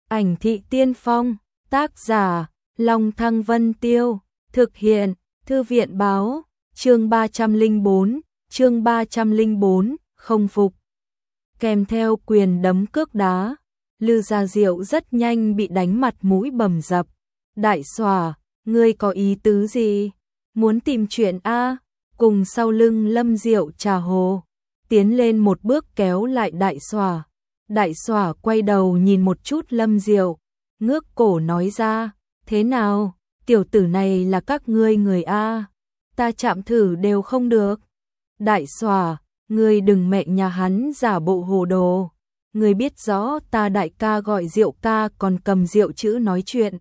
Ảnh thị tiên phong, tác giả, Long Thăng Vân Tiêu, thực hiện, Thư viện báo, chương 304, không phục. Kèm theo quyền đấm cước đá, Lư Gia Diệu rất nhanh bị đánh mặt mũi bầm dập. Đại xòa, ngươi có ý tứ gì? Muốn tìm chuyện a? Cùng sau lưng Lâm Diệu trà hồ, tiến lên một bước kéo lại đại xòa. Đại xòa quay đầu nhìn một chút Lâm Diệu, ngước cổ nói ra, thế nào, tiểu tử này là các ngươi người a? Ta chạm thử đều không được. Đại xòa, ngươi đừng mẹ nhà hắn giả bộ hồ đồ. Ngươi biết rõ ta đại ca gọi Diệu ca còn cầm rượu chữ nói chuyện.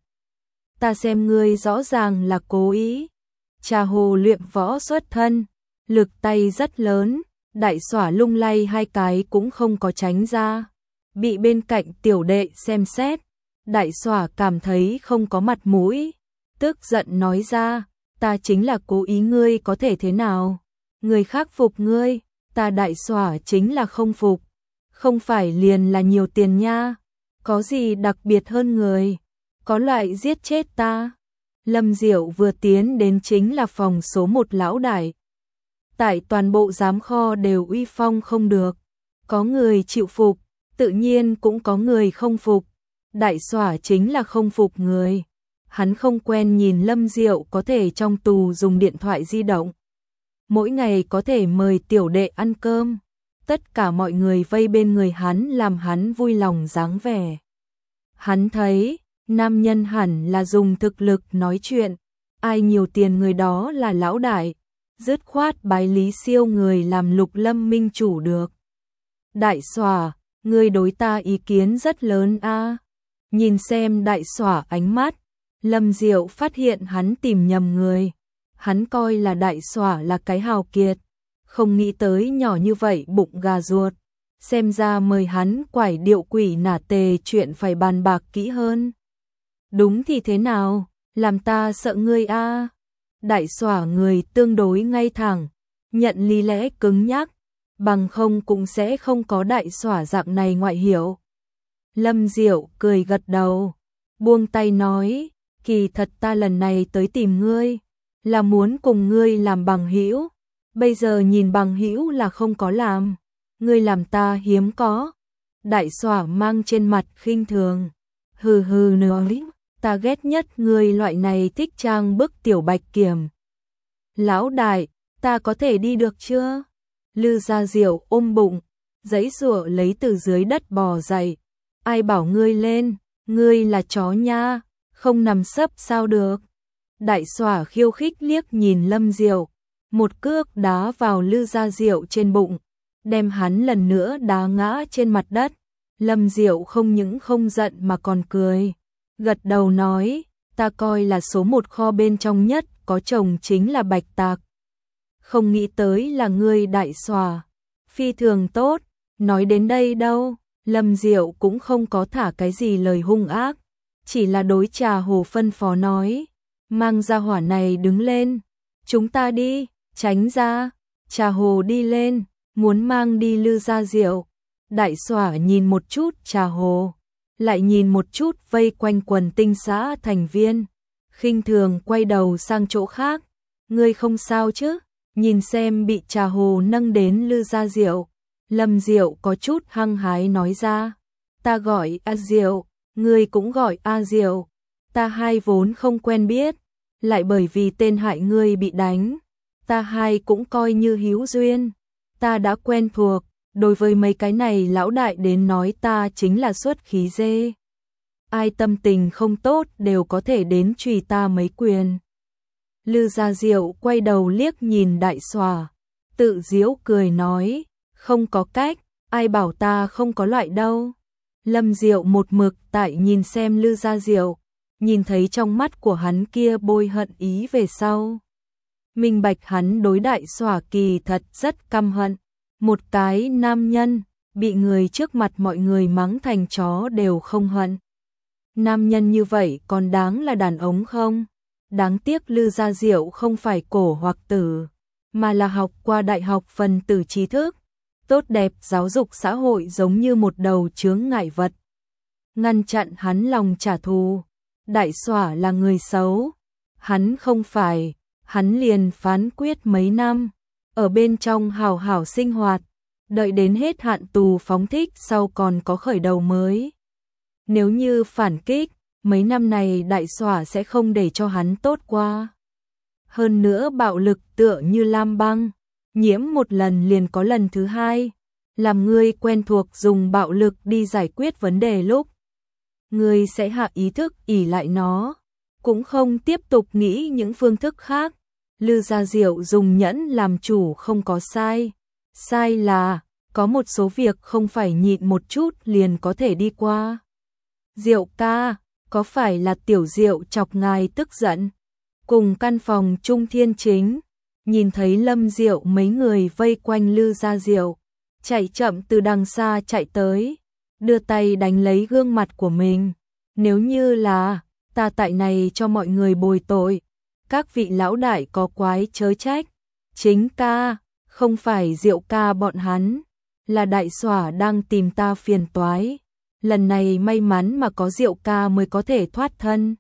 Ta xem ngươi rõ ràng là cố ý. Trà hồ luyện võ xuất thân, lực tay rất lớn, đại xỏa lung lay hai cái cũng không có tránh ra. Bị bên cạnh tiểu đệ xem xét, đại xỏa cảm thấy không có mặt mũi, tức giận nói ra, ta chính là cố ý, ngươi có thể thế nào? Người khác phục ngươi, ta đại xỏa chính là không phục. Không phải liền là nhiều tiền nha, có gì đặc biệt hơn người, có loại giết chết ta. Lâm Diệu vừa tiến đến chính là phòng số 1 lão đại. Tại toàn bộ giám kho đều uy phong không được, có người chịu phục, tự nhiên cũng có người không phục. Đại xỏa chính là không phục người. Hắn không quen nhìn Lâm Diệu có thể trong tù dùng điện thoại di động. Mỗi ngày có thể mời tiểu đệ ăn cơm. Tất cả mọi người vây bên người hắn làm hắn vui lòng dáng vẻ. Hắn thấy, nam nhân hẳn là dùng thực lực nói chuyện. Ai nhiều tiền người đó là lão đại. Dứt khoát bái Lý Siêu người làm Lục Lâm minh chủ được. Đại xòa, ngươi đối ta ý kiến rất lớn a. Nhìn xem đại xòa ánh mắt, Lâm Diệu phát hiện hắn tìm nhầm người. Hắn coi là đại xòa là cái hào kiệt, không nghĩ tới nhỏ như vậy bụng gà ruột. Xem ra mời hắn quải điệu quỷ nả tề chuyện phải bàn bạc kỹ hơn. Đúng thì thế nào, làm ta sợ ngươi a. Đại xòa người tương đối ngay thẳng, nhận lý lẽ cứng nhắc, bằng không cũng sẽ không có đại xòa dạng này ngoại hiểu. Lâm Diệu cười gật đầu, buông tay nói, kỳ thật ta lần này tới tìm ngươi, là muốn cùng ngươi làm bằng hữu. Bây giờ nhìn bằng hữu là không có làm, ngươi làm ta hiếm có. Đại xòa mang trên mặt khinh thường, hừ hừ nói, ta ghét nhất ngươi loại này thích trang bức tiểu bạch kiểm. Lão đại, ta có thể đi được chưa? Lư Gia Diệu ôm bụng, giãy giụa lấy từ dưới đất bò dậy. Ai bảo ngươi lên, ngươi là chó nha, không nằm sấp sao được. Đại xòa khiêu khích liếc nhìn Lâm Diệu, một cước đá vào Lư Gia Diệu trên bụng, đem hắn lần nữa đá ngã trên mặt đất. Lâm Diệu không những không giận mà còn cười, gật đầu nói, ta coi là số 1 kho bên trong nhất có chồng chính là Bạch Tạc. Không nghĩ tới là ngươi đại xòa, phi thường tốt. Nói đến đây đâu, Lâm Diệu cũng không có thả cái gì lời hung ác, chỉ là đối trà hồ phân phó nói, mang ra hỏa này đứng lên, chúng ta đi, tránh ra. Trà hồ đi lên, muốn mang đi Lư Gia Diệu. Đại xòa nhìn một chút trà hồ, lại nhìn một chút vây quanh quần tinh xã thành viên, khinh thường quay đầu sang chỗ khác. Ngươi không sao chứ? Nhìn xem bị trà hồ nâng đến Lư Gia Diệu, Lâm Diệu có chút hăng hái nói ra, ta gọi A Diệu, ngươi cũng gọi A Diệu, ta hai vốn không quen biết, lại bởi vì tên hại ngươi bị đánh, ta hai cũng coi như hữu duyên, ta đã quen thuộc. Đối với mấy cái này lão đại đến nói ta chính là xuất khí dê. Ai tâm tình không tốt đều có thể đến chùy ta mấy quyền. Lư Gia Diệu quay đầu liếc nhìn đại xòa, tự giễu cười nói, không có cách, ai bảo ta không có loại đâu. Lâm Diệu một mực tại nhìn xem Lư Gia Diệu, nhìn thấy trong mắt của hắn kia bôi hận ý về sau. Minh bạch hắn đối đại xòa kỳ thật rất căm hận. Một cái nam nhân, bị người trước mặt mọi người mắng thành chó đều không hận. Nam nhân như vậy còn đáng là đàn ông không? Đáng tiếc Lư Gia Diệu không phải cổ hoặc tử, mà là học qua đại học phần tử trí thức, tốt đẹp giáo dục xã hội giống như một đầu chướng ngại vật. ngăn chặn hắn lòng trả thù. Đại Xỏa là người xấu, hắn không phải, hắn liền phán quyết mấy năm, ở bên trong hào hảo sinh hoạt, đợi đến hết hạn tù phóng thích sau còn có khởi đầu mới. Nếu như phản kích, mấy năm này Đại Xỏa sẽ không để cho hắn tốt qua. Hơn nữa bạo lực tựa như lam băng, nhiễm một lần liền có lần thứ hai, làm ngươi quen thuộc dùng bạo lực đi giải quyết vấn đề lúc ngươi sẽ hạ ý thức ỷ lại nó, cũng không tiếp tục nghĩ những phương thức khác. Lư Gia Diệu dùng nhẫn làm chủ không có sai, sai là có một số việc không phải nhịn một chút liền có thể đi qua. Diệu ca, có phải là Tiểu Diệu chọc ngài tức giận? Cùng căn phòng Trung Thiên Chính, nhìn thấy Lâm Diệu mấy người vây quanh Lư Gia Diệu, chạy chậm từ đằng xa chạy tới, đưa tay đánh lấy gương mặt của mình. Nếu như là ta tại này cho mọi người bồi tội, các vị lão đại có quái chớ trách. Chính ca, không phải Diệu ca bọn hắn, là Đại Xỏa đang tìm ta phiền toái. Lần này may mắn mà có Diệu ca mới có thể thoát thân.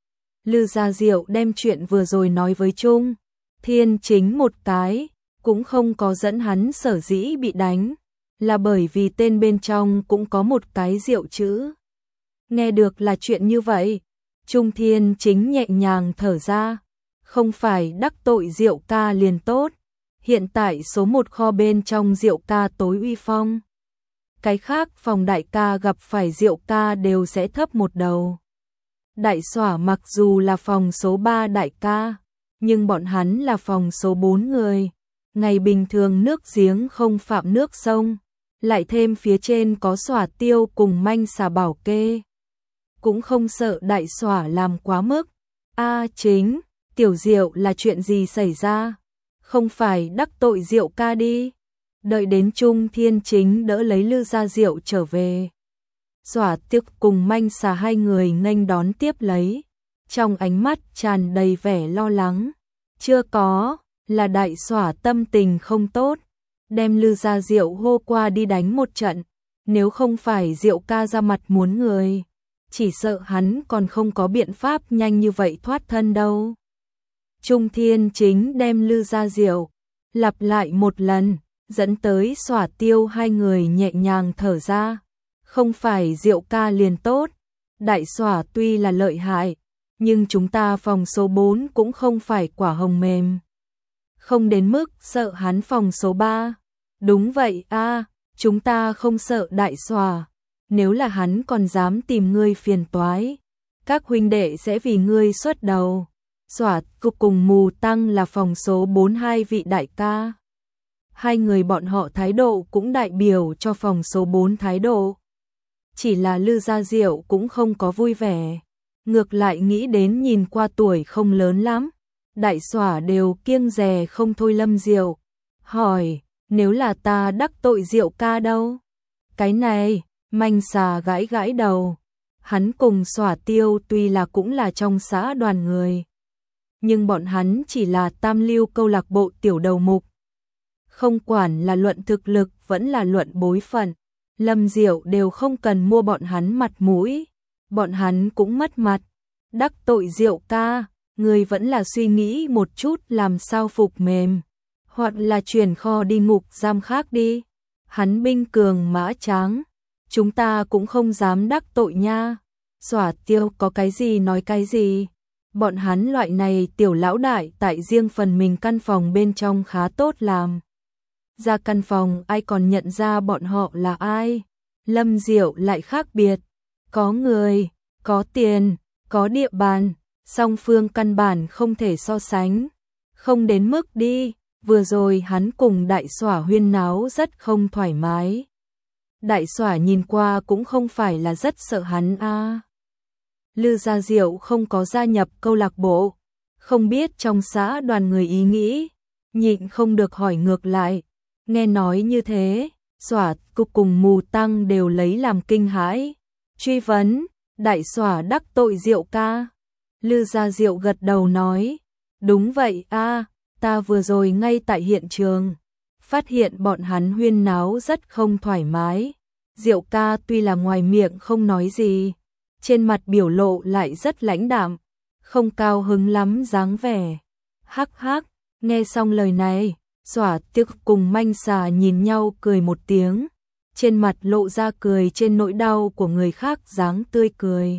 Lư Gia Diệu đem chuyện vừa rồi nói với Trung Thiên Chính một cái, cũng không có dẫn hắn sở dĩ bị đánh, là bởi vì tên bên trong cũng có một cái Diệu chữ. Nghe được là chuyện như vậy, Trung Thiên Chính nhẹ nhàng thở ra, không phải đắc tội Diệu ca liền tốt, hiện tại số một kho bên trong Diệu ca tối uy phong. Cái khác phòng đại ca gặp phải Diệu ca đều sẽ thấp một đầu. Đại Xỏa mặc dù là phòng số 3 đại ca, nhưng bọn hắn là phòng số 4 người. Ngày bình thường nước giếng không phạm nước sông, lại thêm phía trên có Xỏa Tiêu cùng Manh Xà bảo kê. Cũng không sợ Đại Xỏa làm quá mức. Chính, Tiểu Diệu là chuyện gì xảy ra? Không phải đắc tội Diệu ca đi. Đợi đến Trung Thiên Chính đỡ lấy Lư Gia Diệu trở về. Xỏa Tiêu cùng Manh Xà hai người nghênh đón tiếp lấy, trong ánh mắt tràn đầy vẻ lo lắng. Chưa có, là Đại Xỏa tâm tình không tốt, đem Lư Gia Diệu hô qua đi đánh một trận. Nếu không phải Diệu ca ra mặt muốn người, chỉ sợ hắn còn không có biện pháp nhanh như vậy thoát thân đâu. Trung Thiên Chính đem Lư Gia Diệu lặp lại một lần, dẫn tới Xỏa Tiêu hai người nhẹ nhàng thở ra. Không phải Diệu ca liền tốt, Đại Xỏa tuy là lợi hại, nhưng chúng ta phòng số 4 cũng không phải quả hồng mềm. Không đến mức sợ hắn phòng số 3. Đúng vậy chúng ta không sợ Đại Xỏa. Nếu là hắn còn dám tìm ngươi phiền toái, các huynh đệ sẽ vì ngươi xuất đầu. Xỏa Cục cùng Mù Tăng là phòng số 4 hai vị đại ca. Hai người bọn họ thái độ cũng đại biểu cho phòng số 4 thái độ. Chỉ là Lư Gia Diệu cũng không có vui vẻ, ngược lại nghĩ đến nhìn qua tuổi không lớn lắm, Đại Xỏa đều kiêng dè không thôi Lâm Diệu, hỏi, nếu là ta đắc tội Diệu ca đâu? Cái này, Manh Xà gãi gãi đầu, hắn cùng Xỏa Tiêu tuy là cũng là trong xã đoàn người, nhưng bọn hắn chỉ là tam lưu câu lạc bộ tiểu đầu mục. Không quản là luận thực lực vẫn là luận bối phận, Lâm Diệu đều không cần mua bọn hắn mặt mũi, bọn hắn cũng mất mặt. Đắc tội Diệu ca, người vẫn là suy nghĩ một chút làm sao phục mềm, hoặc là chuyển kho đi ngục giam khác đi. Hắn binh cường mã tráng, chúng ta cũng không dám đắc tội nha. Xỏa Tiêu có cái gì nói cái gì. Bọn hắn loại này tiểu lão đại tại riêng phần mình căn phòng bên trong khá tốt làm. Ra căn phòng ai còn nhận ra bọn họ là ai. Lâm Diệu lại khác biệt, có người, có tiền, có địa bàn, song phương căn bản không thể so sánh. Không đến mức đi, vừa rồi hắn cùng Đại Xỏa huyên náo rất không thoải mái. Đại Xỏa nhìn qua cũng không phải là rất sợ hắn Lư Gia Diệu không có gia nhập câu lạc bộ, không biết trong xã đoàn người ý nghĩ, nhịn không được hỏi ngược lại. Nghe nói như thế, Xỏa Cục cùng Mù Tăng đều lấy làm kinh hãi. Truy vấn, Đại Xỏa đắc tội Diệu ca. Lư Gia Diệu gật đầu nói, đúng vậy ta vừa rồi ngay tại hiện trường, phát hiện bọn hắn huyên náo rất không thoải mái, Diệu ca tuy là ngoài miệng không nói gì, trên mặt biểu lộ lại rất lãnh đạm, không cao hứng lắm dáng vẻ. Hắc hắc, nghe xong lời này, Xỏa Tiếc cùng Manh Xà nhìn nhau cười một tiếng, trên mặt lộ ra cười trên nỗi đau của người khác dáng tươi cười.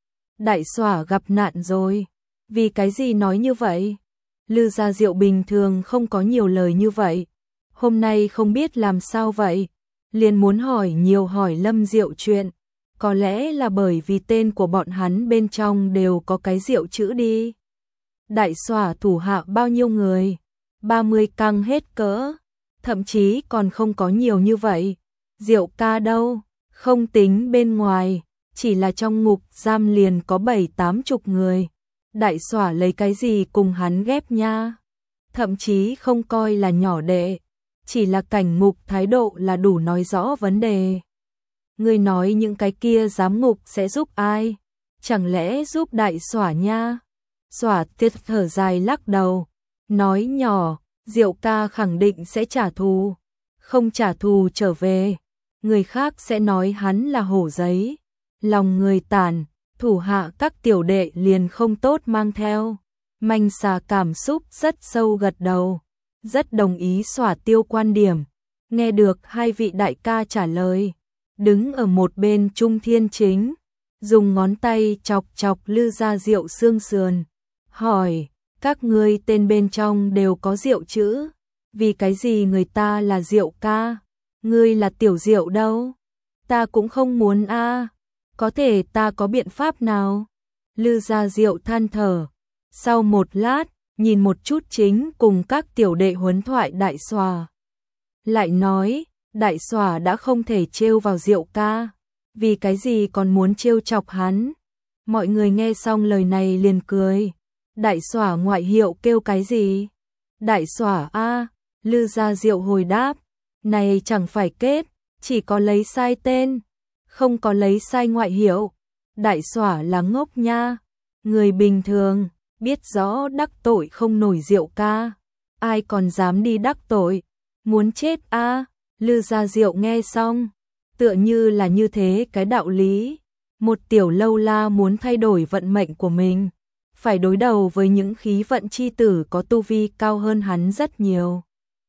Đại Xỏa gặp nạn rồi, vì cái gì nói như vậy? Lư Gia Diệu bình thường không có nhiều lời như vậy, hôm nay không biết làm sao vậy, liền muốn hỏi nhiều hỏi Lâm Diệu chuyện, có lẽ là bởi vì tên của bọn hắn bên trong đều có cái Diệu chữ đi. Đại Xỏa thủ hạ bao nhiêu người? 30 căng hết cỡ, thậm chí còn không có nhiều như vậy. Diệu ca đâu? Không tính bên ngoài, chỉ là trong ngục giam liền có 7-80 người. Đại Xỏa lấy cái gì cùng hắn ghép nha? Thậm chí không coi là nhỏ đệ, chỉ là cảnh ngục thái độ là đủ nói rõ vấn đề. Ngươi nói những cái kia giám ngục sẽ giúp ai? Chẳng lẽ giúp Đại Xỏa nha? Xỏa Tiếc thở dài lắc đầu, nói nhỏ, Diệu ca khẳng định sẽ trả thù, không trả thù trở về, người khác sẽ nói hắn là hổ giấy, lòng người tàn, thủ hạ các tiểu đệ liền không tốt mang theo. Manh Xà cảm xúc rất sâu gật đầu, rất đồng ý Xỏa Tiêu quan điểm. Nghe được hai vị đại ca trả lời, đứng ở một bên Trung Thiên Chính, dùng ngón tay chọc chọc Lư Gia Diệu xương sườn, hỏi, các ngươi tên bên trong đều có Diệu chữ, vì cái gì người ta là Diệu ca, ngươi là Tiểu Diệu đâu? Ta cũng không muốn a, có thể ta có biện pháp nào? Lư Gia Diệu than thở, sau một lát, nhìn một chút Chính cùng các tiểu đệ huấn thoại Đại Xòa. Lại nói, Đại Xòa đã không thể trêu vào Diệu ca, vì cái gì còn muốn trêu chọc hắn? Mọi người nghe xong lời này liền cười. Đại Xòa ngoại hiệu kêu cái gì? Đại Xòa a, Lư Gia Diệu hồi đáp, này chẳng phải kết, chỉ có lấy sai tên, không có lấy sai ngoại hiệu. Đại Xòa là ngốc nha, người bình thường biết rõ đắc tội không nổi Diệu ca, ai còn dám đi đắc tội, muốn chết a. Lư Gia Diệu nghe xong, tựa như là như thế cái đạo lý, một tiểu lâu la muốn thay đổi vận mệnh của mình, phải đối đầu với những khí vận chi tử có tu vi cao hơn hắn rất nhiều.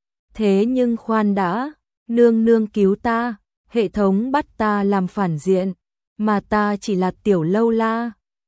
Thế nhưng khoan đã, nương nương cứu ta, hệ thống bắt ta làm phản diện, mà ta chỉ là tiểu lâu la,